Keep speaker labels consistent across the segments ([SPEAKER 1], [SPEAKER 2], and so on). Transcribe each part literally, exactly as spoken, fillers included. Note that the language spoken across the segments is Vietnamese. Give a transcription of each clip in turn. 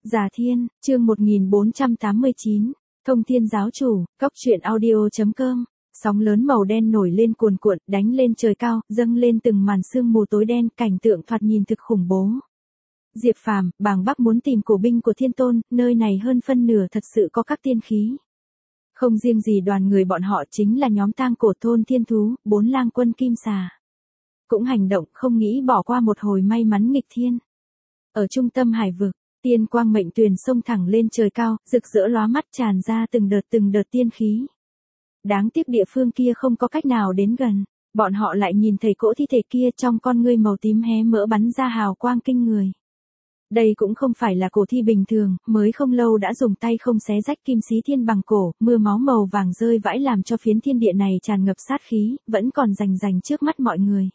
[SPEAKER 1] Già Thiên, chương một nghìn bốn trăm tám mươi chín, Thông Thiên Giáo Chủ, Cóc Truyện Audio chấm com. Sóng lớn màu đen nổi lên cuồn cuộn, đánh lên trời cao, dâng lên từng màn sương mù tối đen, cảnh tượng thoạt nhìn thực khủng bố. Diệp Phàm, Bàng Bắc muốn tìm cổ binh của Thiên Tôn, nơi này hơn phân nửa thật sự có các tiên khí. Không riêng gì đoàn người bọn họ, chính là nhóm tang cổ thôn thiên thú, bốn lang quân kim xà cũng hành động, không nghĩ bỏ qua một hồi may mắn nghịch thiên. Ở trung tâm hải vực, tiên quang mệnh tuyền xông thẳng lên trời cao, rực rỡ lóa mắt, tràn ra từng đợt từng đợt tiên khí. Đáng tiếc địa phương kia không có cách nào đến gần, bọn họ lại nhìn thấy cỗ thi thể kia, trong con ngươi màu tím hé mở bắn ra hào quang kinh người. Đây cũng không phải là cổ thi bình thường, mới không lâu đã dùng tay không xé rách kim xí thiên bằng cổ, mưa máu màu vàng rơi vãi làm cho phiến thiên địa này tràn ngập sát khí, vẫn còn rành rành trước mắt mọi người.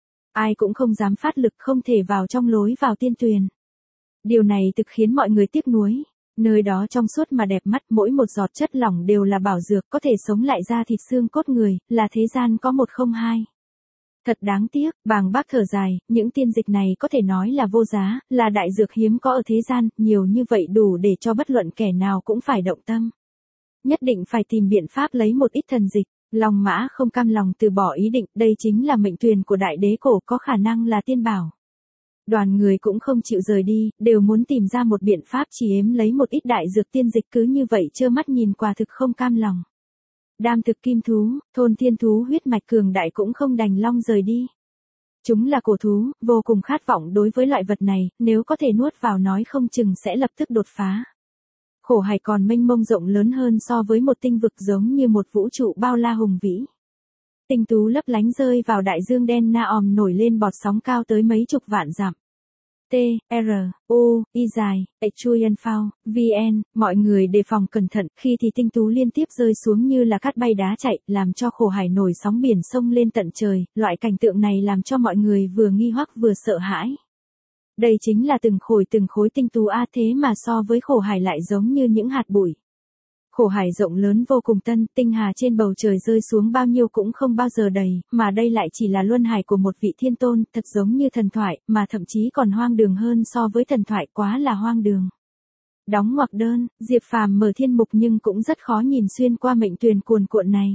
[SPEAKER 1] Ai cũng không dám phát lực, không thể vào trong lối vào tiên tuyền. Điều này thực khiến mọi người tiếc nuối. Nơi đó trong suốt mà đẹp mắt, mỗi một giọt chất lỏng đều là bảo dược, có thể sống lại da thịt xương cốt người, là thế gian có một không hai. Thật đáng tiếc, Bàng Bác thở dài, những tiên dịch này có thể nói là vô giá, là đại dược hiếm có ở thế gian, nhiều như vậy đủ để cho bất luận kẻ nào cũng phải động tâm. Nhất định phải tìm biện pháp lấy một ít thần dịch. Long Mã không cam lòng từ bỏ ý định, đây chính là mệnh tuyền của đại đế cổ, có khả năng là tiên bảo. Đoàn người cũng không chịu rời đi, đều muốn tìm ra một biện pháp chỉ ếm lấy một ít đại dược tiên dịch, cứ như vậy trơ mắt nhìn quả thực không cam lòng. Đam thực kim thú, thôn thiên thú huyết mạch cường đại cũng không đành long rời đi. Chúng là cổ thú, vô cùng khát vọng đối với loại vật này, nếu có thể nuốt vào nói không chừng sẽ lập tức đột phá. Khổ hải còn mênh mông rộng lớn hơn so với một tinh vực, giống như một vũ trụ bao la hùng vĩ. Tinh tú lấp lánh rơi vào đại dương đen na òm, nổi lên bọt sóng cao tới mấy chục vạn dặm. T, R, U, Y dài, Chuyen Phao, V N, mọi người đề phòng cẩn thận, khi thì tinh tú liên tiếp rơi xuống như là cát bay đá chạy, làm cho khổ hải nổi sóng biển sông lên tận trời, loại cảnh tượng này làm cho mọi người vừa nghi hoặc vừa sợ hãi. Đây chính là từng khối từng khối tinh tú a, thế mà so với khổ hải lại giống như những hạt bụi. Khổ hải rộng lớn vô cùng, tân tinh hà trên bầu trời rơi xuống bao nhiêu cũng không bao giờ đầy, mà đây lại chỉ là luân hải của một vị thiên tôn, thật giống như thần thoại, mà thậm chí còn hoang đường hơn so với thần thoại, quá là hoang đường. Đóng ngoặc đơn, Diệp Phàm mở thiên mục nhưng cũng rất khó nhìn xuyên qua mệnh tuyền cuồn cuộn này.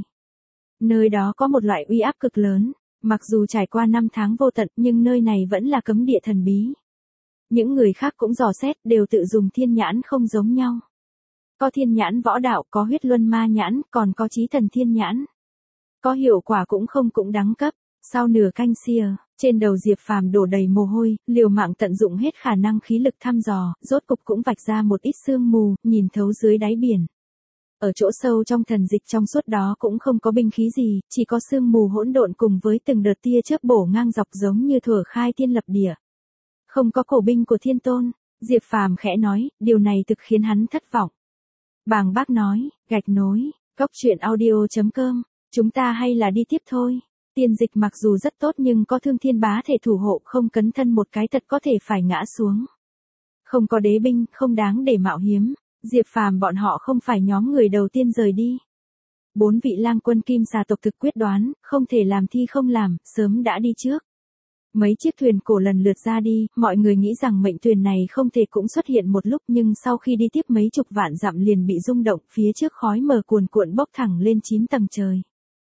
[SPEAKER 1] Nơi đó có một loại uy áp cực lớn, mặc dù trải qua năm tháng vô tận nhưng nơi này vẫn là cấm địa thần bí. Những người khác cũng dò xét, đều tự dùng thiên nhãn không giống nhau. Có thiên nhãn võ đạo, có huyết luân ma nhãn, còn có chí thần thiên nhãn. Có hiệu quả cũng không cũng đẳng cấp. Sau nửa canh xìa, trên đầu Diệp Phàm đổ đầy mồ hôi, liều mạng tận dụng hết khả năng khí lực thăm dò, rốt cục cũng vạch ra một ít sương mù, nhìn thấu dưới đáy biển. Ở chỗ sâu trong thần dịch trong suốt đó cũng không có binh khí gì, chỉ có sương mù hỗn độn cùng với từng đợt tia chớp bổ ngang dọc giống như thuở khai thiên lập địa. Không có cổ binh của Thiên Tôn, Diệp Phàm khẽ nói, điều này thực khiến hắn thất vọng. Bàng Bác nói, gạch nối, Cóc Truyện Audio chấm com, chúng ta hay là đi tiếp thôi. Tiên dịch mặc dù rất tốt nhưng có thương thiên bá thể thủ hộ, không cấn thân một cái thật có thể phải ngã xuống. Không có đế binh, không đáng để mạo hiểm. Diệp Phàm bọn họ không phải nhóm người đầu tiên rời đi. Bốn vị lang quân kim xà tộc thực quyết đoán, không thể làm thi không làm, sớm đã đi trước. Mấy chiếc thuyền cổ lần lượt ra đi, mọi người nghĩ rằng mệnh thuyền này không thể cũng xuất hiện một lúc, nhưng sau khi đi tiếp mấy chục vạn dặm liền bị rung động, phía trước khói mờ cuồn cuộn bốc thẳng lên chín tầng trời.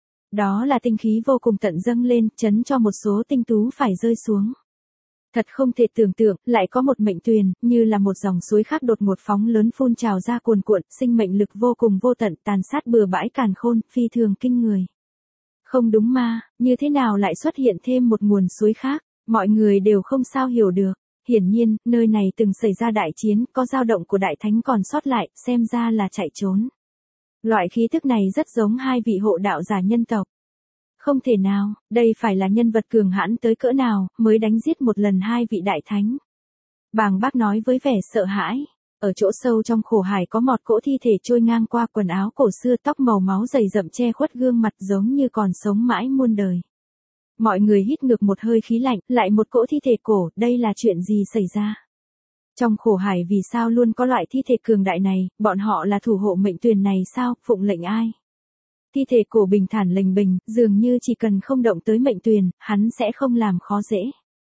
[SPEAKER 1] Đó là tinh khí vô cùng tận dâng lên, chấn cho một số tinh tú phải rơi xuống. Thật không thể tưởng tượng, lại có một mệnh thuyền, như là một dòng suối khác đột ngột phóng lớn phun trào ra cuồn cuộn, sinh mệnh lực vô cùng vô tận, tàn sát bừa bãi càn khôn, phi thường kinh người. Không đúng mà, như thế nào lại xuất hiện thêm một nguồn suối khác, mọi người đều không sao hiểu được. Hiển nhiên, nơi này từng xảy ra đại chiến, có dao động của đại thánh còn sót lại, xem ra là chạy trốn. Loại khí thức này rất giống hai vị hộ đạo giả nhân tộc. Không thể nào, đây phải là nhân vật cường hãn tới cỡ nào, mới đánh giết một lần hai vị đại thánh. Bàng Bác nói với vẻ sợ hãi. Ở chỗ sâu trong khổ hải có một cỗ thi thể trôi ngang qua, quần áo cổ xưa, tóc màu máu dày rậm che khuất gương mặt giống như còn sống mãi muôn đời. Mọi người hít ngược một hơi khí lạnh, lại một cỗ thi thể cổ, đây là chuyện gì xảy ra? Trong khổ hải vì sao luôn có loại thi thể cường đại này, bọn họ là thủ hộ mệnh tuyền này sao, phụng lệnh ai? Thi thể cổ bình thản lềnh bềnh, dường như chỉ cần không động tới mệnh tuyền, hắn sẽ không làm khó dễ.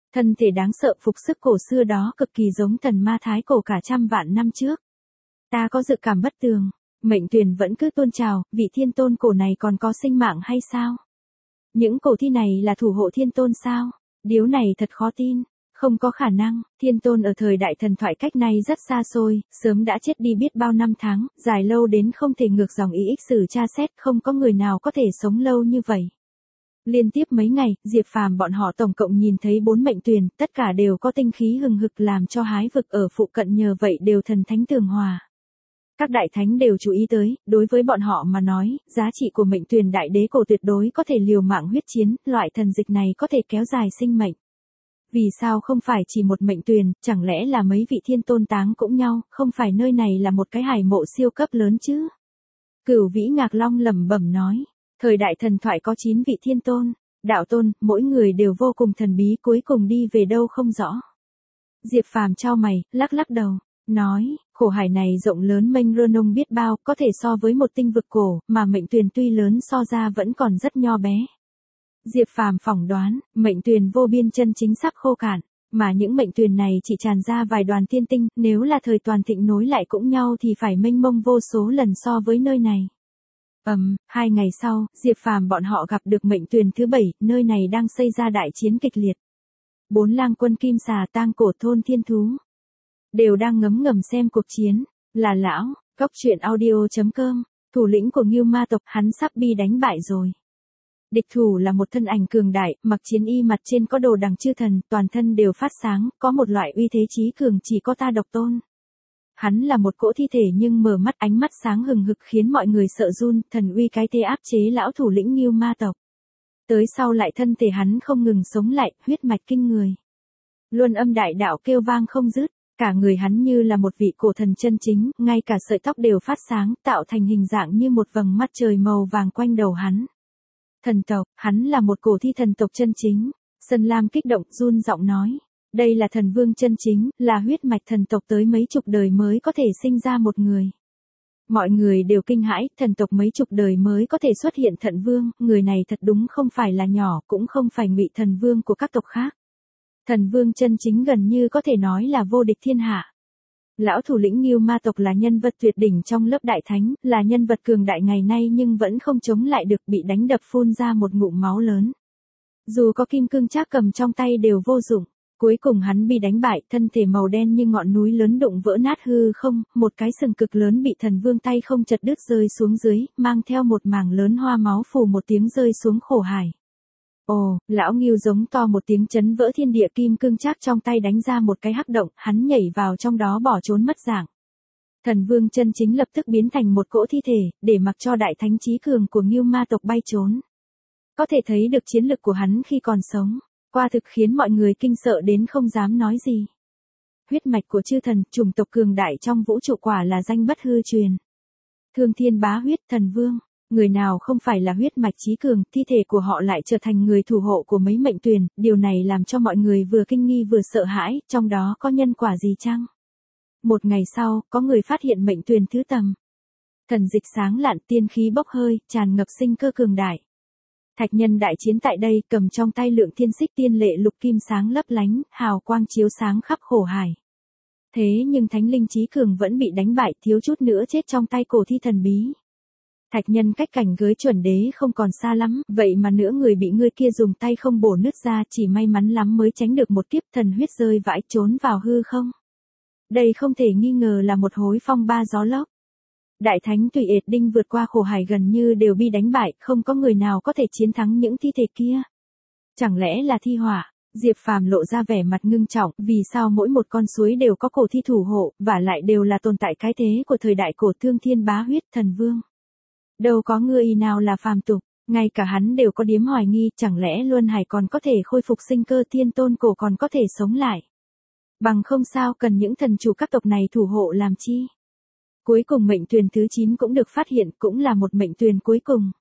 [SPEAKER 1] Thân thể đáng sợ phục sức cổ xưa đó cực kỳ giống thần ma thái cổ cả trăm vạn năm trước. Ta có dự cảm bất tường, mệnh tuyển vẫn cứ tôn trào, vị thiên tôn cổ này còn có sinh mạng hay sao? Những cổ thi này là thủ hộ thiên tôn sao? Điều này thật khó tin. Không có khả năng, thiên tôn ở thời đại thần thoại cách này rất xa xôi, sớm đã chết đi biết bao năm tháng, dài lâu đến không thể ngược dòng ý ích sử tra xét, không có người nào có thể sống lâu như vậy. Liên tiếp mấy ngày, Diệp Phàm bọn họ tổng cộng nhìn thấy bốn mệnh tuyền, tất cả đều có tinh khí hừng hực làm cho hái vực ở phụ cận nhờ vậy đều thần thánh tường hòa. Các đại thánh đều chú ý tới, đối với bọn họ mà nói, giá trị của mệnh tuyền đại đế cổ tuyệt đối có thể liều mạng huyết chiến, loại thần dịch này có thể kéo dài sinh mệnh. Vì sao không phải chỉ một mệnh tuyền, chẳng lẽ là mấy vị thiên tôn táng cũng nhau, không phải nơi này là một cái hải mộ siêu cấp lớn chứ? Cửu Vĩ Ngạc Long lẩm bẩm nói, thời đại thần thoại có chín vị thiên tôn, đạo tôn, mỗi người đều vô cùng thần bí, cuối cùng đi về đâu không rõ. Diệp Phàm chau mày, lắc lắc đầu, nói, khổ hải này rộng lớn mênh mông biết bao, có thể so với một tinh vực cổ, mà mệnh tuyền tuy lớn so ra vẫn còn rất nho bé. Diệp Phàm phỏng đoán, mệnh tuyền vô biên chân chính sắp khô cạn, mà những mệnh tuyền này chỉ tràn ra vài đoàn tiên tinh, nếu là thời toàn thịnh nối lại cũng nhau thì phải mênh mông vô số lần so với nơi này. Ầm, um, hai ngày sau, Diệp Phàm bọn họ gặp được mệnh tuyền thứ bảy, nơi này đang xây ra đại chiến kịch liệt. Bốn lang quân kim xà tang cổ thôn thiên thú đều đang ngấm ngầm xem cuộc chiến, là lão, góc truyện audio chấm com, thủ lĩnh của Ngưu Ma tộc, hắn sắp bị đánh bại rồi. Địch thủ là một thân ảnh cường đại, mặc chiến y mặt trên có đồ đằng chư thần, toàn thân đều phát sáng, có một loại uy thế chí cường chỉ có ta độc tôn. Hắn là một cỗ thi thể nhưng mở mắt ánh mắt sáng hừng hực khiến mọi người sợ run, thần uy cái tê áp chế lão thủ lĩnh Ngưu Ma tộc. Tới sau lại thân thể hắn không ngừng sống lại, huyết mạch kinh người. Luân âm đại đạo kêu vang không dứt, cả người hắn như là một vị cổ thần chân chính, ngay cả sợi tóc đều phát sáng, tạo thành hình dạng như một vầng mắt trời màu vàng quanh đầu hắn. Thần tộc, hắn là một cổ thi thần tộc chân chính. Sơn Lam kích động run giọng nói, đây là thần vương chân chính, là huyết mạch thần tộc tới mấy chục đời mới có thể sinh ra một người. Mọi người đều kinh hãi, thần tộc mấy chục đời mới có thể xuất hiện thần vương, người này thật đúng không phải là nhỏ, cũng không phải ngụy thần vương của các tộc khác. Thần vương chân chính gần như có thể nói là vô địch thiên hạ. Lão thủ lĩnh Ngưu Ma tộc là nhân vật tuyệt đỉnh trong lớp đại thánh, là nhân vật cường đại ngày nay nhưng vẫn không chống lại được, bị đánh đập phun ra một ngụm máu lớn. Dù có kim cương trác cầm trong tay đều vô dụng, cuối cùng hắn bị đánh bại, thân thể màu đen như ngọn núi lớn đụng vỡ nát hư không, một cái sừng cực lớn bị thần vương tay không chật đứt rơi xuống dưới, mang theo một mảng lớn hoa máu phù một tiếng rơi xuống khổ hải. Ồ, lão Ngưu giống to một tiếng chấn vỡ thiên địa, kim cương trác trong tay đánh ra một cái hắc động, hắn nhảy vào trong đó bỏ trốn mất dạng. Thần vương chân chính lập tức biến thành một cỗ thi thể, để mặc cho đại thánh chí cường của Ngưu Ma tộc bay trốn. Có thể thấy được chiến lực của hắn khi còn sống, qua thực khiến mọi người kinh sợ đến không dám nói gì. Huyết mạch của chư thần, chủng tộc cường đại trong vũ trụ quả là danh bất hư truyền. Thương thiên bá huyết thần vương. Người nào không phải là huyết mạch chí cường, thi thể của họ lại trở thành người thủ hộ của mấy mệnh tuyền, điều này làm cho mọi người vừa kinh nghi vừa sợ hãi, trong đó có nhân quả gì chăng? Một ngày sau, có người phát hiện mệnh tuyền thứ tầm. Thần dịch sáng lạn, tiên khí bốc hơi, tràn ngập sinh cơ cường đại. Thạch nhân đại chiến tại đây, cầm trong tay lượng thiên xích tiên lệ lục kim sáng lấp lánh, hào quang chiếu sáng khắp khổ hải. Thế nhưng thánh linh chí cường vẫn bị đánh bại, thiếu chút nữa chết trong tay cổ thi thần bí. Thạch nhân cách cảnh giới chuẩn đế không còn xa lắm, vậy mà nửa người bị người kia dùng tay không bổ nứt ra, chỉ may mắn lắm mới tránh được một kiếp thần huyết rơi vãi trốn vào hư không. Đây không thể nghi ngờ là một hối phong ba gió lốc. Đại thánh Tùy Ệt Đinh vượt qua khổ hải gần như đều bị đánh bại, không có người nào có thể chiến thắng những thi thể kia. Chẳng lẽ là thi hỏa? Diệp Phàm lộ ra vẻ mặt ngưng trọng, vì sao mỗi một con suối đều có cổ thi thủ hộ, và lại đều là tồn tại cái thế của thời đại cổ thương thiên bá huyết thần vương. Đâu có người nào là phàm tục, ngay cả hắn đều có điếm hoài nghi, chẳng lẽ Luân Hải còn có thể khôi phục sinh cơ, thiên tôn cổ còn có thể sống lại. Bằng không sao cần những thần chủ các tộc này thủ hộ làm chi. Cuối cùng mệnh tuyền thứ chín cũng được phát hiện, cũng là một mệnh tuyền cuối cùng.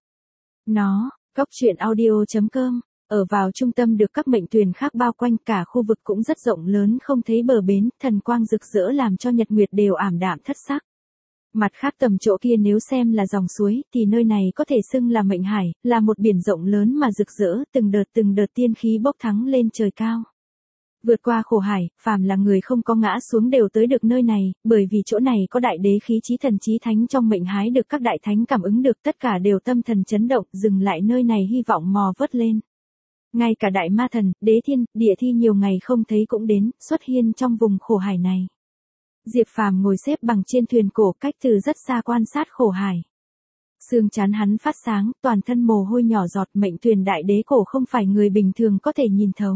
[SPEAKER 1] Nó, góc truyện audio chấm com, ở vào trung tâm được các mệnh tuyền khác bao quanh, cả khu vực cũng rất rộng lớn không thấy bờ bến, thần quang rực rỡ làm cho nhật nguyệt đều ảm đạm thất sắc. Mặt khác tầm chỗ kia nếu xem là dòng suối, thì nơi này có thể xưng là mệnh hải, là một biển rộng lớn mà rực rỡ, từng đợt từng đợt tiên khí bốc thắng lên trời cao. Vượt qua khổ hải, phàm là người không có ngã xuống đều tới được nơi này, bởi vì chỗ này có đại đế khí chí thần chí thánh trong mệnh hái được các đại thánh cảm ứng được, tất cả đều tâm thần chấn động, dừng lại nơi này hy vọng mò vớt lên. Ngay cả đại ma thần, đế thiên, địa thi nhiều ngày không thấy cũng đến, xuất hiện trong vùng khổ hải này. Diệp Phàm ngồi xếp bằng trên thuyền cổ, cách từ rất xa quan sát khổ hải. Xương trán hắn phát sáng, toàn thân mồ hôi nhỏ giọt, mệnh thuyền đại đế cổ không phải người bình thường có thể nhìn thấu.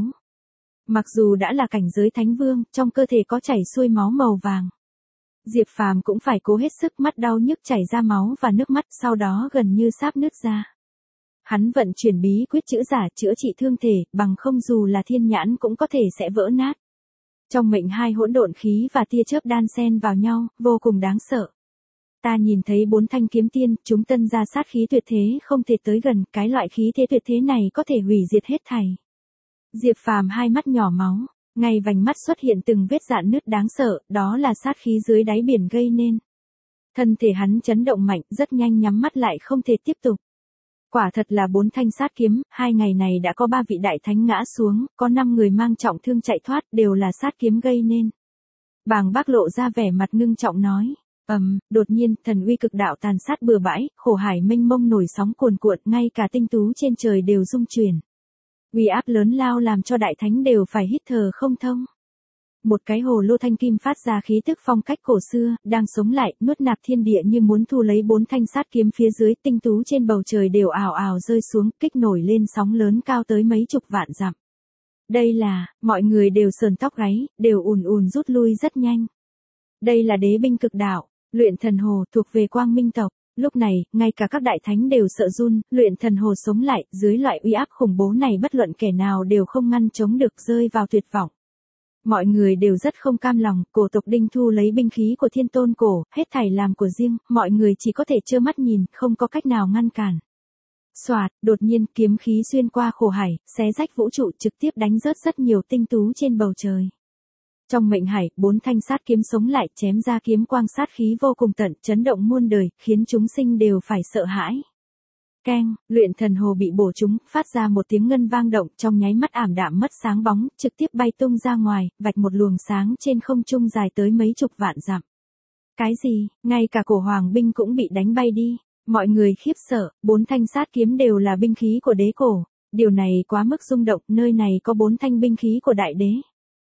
[SPEAKER 1] Mặc dù đã là cảnh giới thánh vương, trong cơ thể có chảy xuôi máu màu vàng. Diệp Phàm cũng phải cố hết sức, mắt đau nhức chảy ra máu và nước mắt, sau đó gần như sắp nứt ra. Hắn vận chuyển bí quyết chữa giả, chữa trị thương thể, bằng không dù là thiên nhãn cũng có thể sẽ vỡ nát. Trong mệnh hai hỗn độn khí và tia chớp đan xen vào nhau, vô cùng đáng sợ. Ta nhìn thấy bốn thanh kiếm tiên, chúng tân ra sát khí tuyệt thế không thể tới gần, cái loại khí thế tuyệt thế này có thể hủy diệt hết thảy. Diệp Phàm hai mắt nhỏ máu, ngay vành mắt xuất hiện từng vết rạn nứt đáng sợ, đó là sát khí dưới đáy biển gây nên. Thân thể hắn chấn động mạnh, rất nhanh nhắm mắt lại không thể tiếp tục. Quả thật là bốn thanh sát kiếm, hai ngày này đã có ba vị đại thánh ngã xuống, có năm người mang trọng thương chạy thoát, đều là sát kiếm gây nên. Bàng Bác lộ ra vẻ mặt ngưng trọng nói, ầm, um, đột nhiên, thần uy cực đạo tàn sát bừa bãi, khổ hải mênh mông nổi sóng cuồn cuộn, ngay cả tinh tú trên trời đều rung chuyển. Uy áp lớn lao làm cho đại thánh đều phải hít thở không thông. Một cái hồ lô thanh kim phát ra khí tức phong cách cổ xưa, đang sống lại, nuốt nạp thiên địa như muốn thu lấy bốn thanh sát kiếm phía dưới, tinh tú trên bầu trời đều ào ào rơi xuống, kích nổi lên sóng lớn cao tới mấy chục vạn dặm. Đây là, mọi người đều sờn tóc gáy, đều ùn ùn rút lui rất nhanh. Đây là đế binh cực đạo, luyện thần hồ, thuộc về Quang Minh tộc. Lúc này, ngay cả các đại thánh đều sợ run, luyện thần hồ sống lại, dưới loại uy áp khủng bố này bất luận kẻ nào đều không ngăn chống được, rơi vào tuyệt vọng. Mọi người đều rất không cam lòng, cổ tộc Đinh thu lấy binh khí của thiên tôn cổ, hết thảy làm của riêng, mọi người chỉ có thể trơ mắt nhìn, không có cách nào ngăn cản. Soạt, đột nhiên kiếm khí xuyên qua khổ hải, xé rách vũ trụ, trực tiếp đánh rớt rất nhiều tinh tú trên bầu trời. Trong mệnh hải, bốn thanh sát kiếm sống lại, chém ra kiếm quang sát khí vô cùng tận, chấn động muôn đời, khiến chúng sinh đều phải sợ hãi. Keng, luyện thần hồ bị bổ trúng, phát ra một tiếng ngân vang động, trong nháy mắt ảm đạm mất sáng bóng, trực tiếp bay tung ra ngoài, vạch một luồng sáng trên không trung dài tới mấy chục vạn dặm. Cái gì, ngay cả cổ hoàng binh cũng bị đánh bay đi. Mọi người khiếp sợ, bốn thanh sát kiếm đều là binh khí của đế cổ. Điều này quá mức rung động, nơi này có bốn thanh binh khí của đại đế.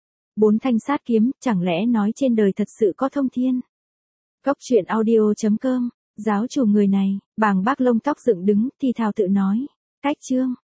[SPEAKER 1] Bốn thanh sát kiếm, chẳng lẽ nói trên đời thật sự có thông thiên? Cốc truyện audio chấm com, giáo chủ người này, Bàng Bác lông tóc dựng đứng, thì thào tự nói. Cách chương.